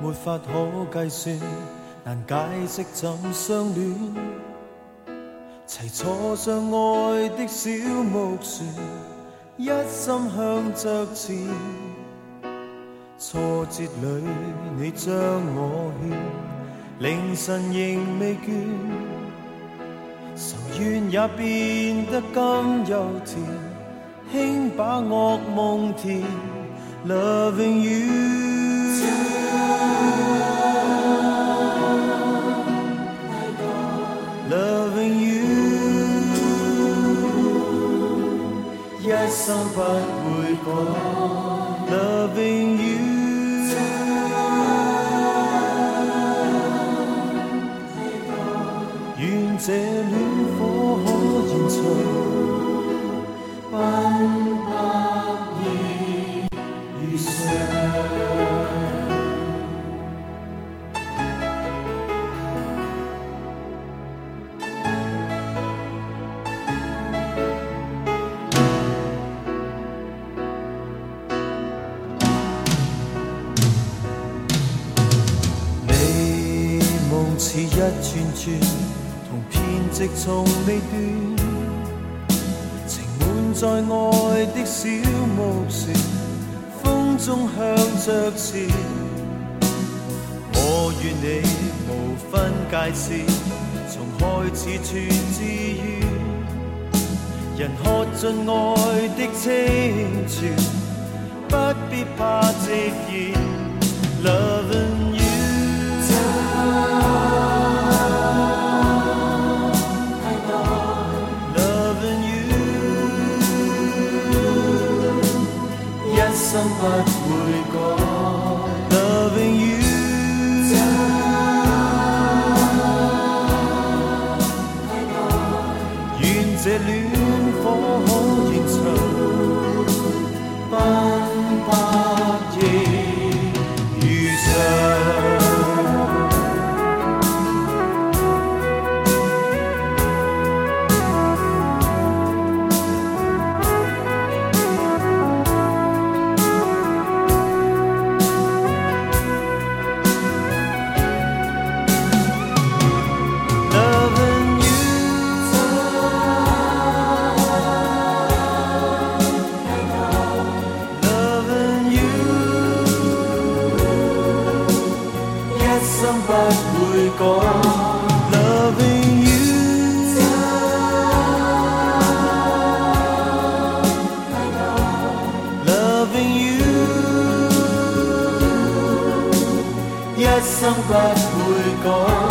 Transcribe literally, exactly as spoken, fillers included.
没法可计算，难解释怎相恋。齐坐上爱的小木船，一心向着前。挫折里你将我牵，凌晨仍未倦。愁怨也变得甘又甜，轻把噩梦填。Loving you， Loving you， 一生不會改。Loving you， 願這戀火可延長奔百年以上。你夢似一串串，同編織從未斷。情滿在愛的小木船，風中向着前。我與你無分界線，從開始全自願。人喝盡愛的清泉，不必怕直言。Loving you， Loving you， 一生不會改。Loving you， 願這戀火可延長奔百年如常。不會改。Loving you， Loving you， 一生不會改。